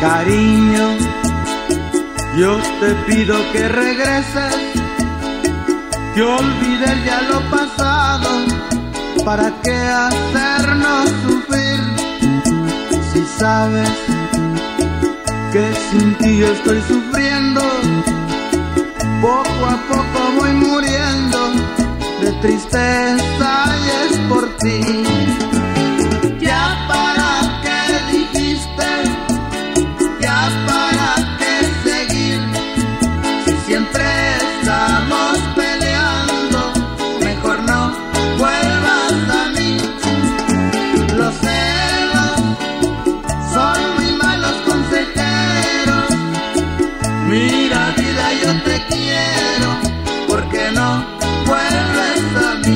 Cariño, yo te pido que regreses, que olvides ya lo pasado. ¿Para qué hacernos sufrir? Si sabes que sin ti yo estoy sufriendo, poco a poco voy muriendo de tristeza y es por ti. Ya para qué dijiste, ya para qué seguir, si siempre estamos peleando, mejor no vuelvas a mí. Los celos son muy malos consejeros. Mira vida, yo te quiero, ¿por qué no vuelves a mí?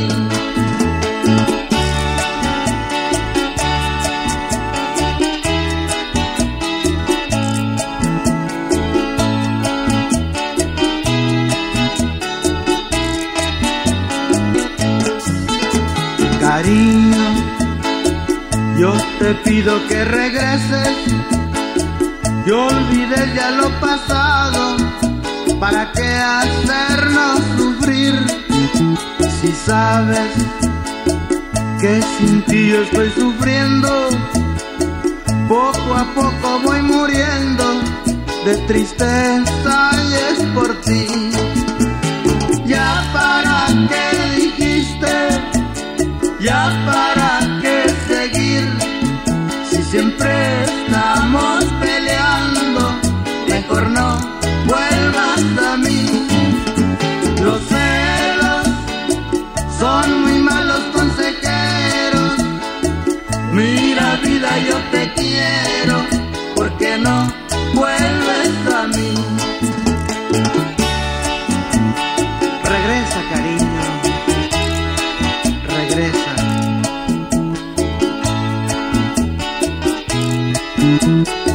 Cariño, yo te pido que regreses, que olvides ya lo pasado. ¿Para qué hacernos sufrir? Si sabes que sin ti yo estoy sufriendo, poco a poco voy muriendo de tristeza y es por ti. Ya para qué dijiste, ya para qué seguir, si siempre estamos peleando, mejor no vuelvas a mí. Los celos son muy malos consejeros. Mira vida, yo te quiero, ¿por qué no vuelves a mí? Regresa, cariño, regresa.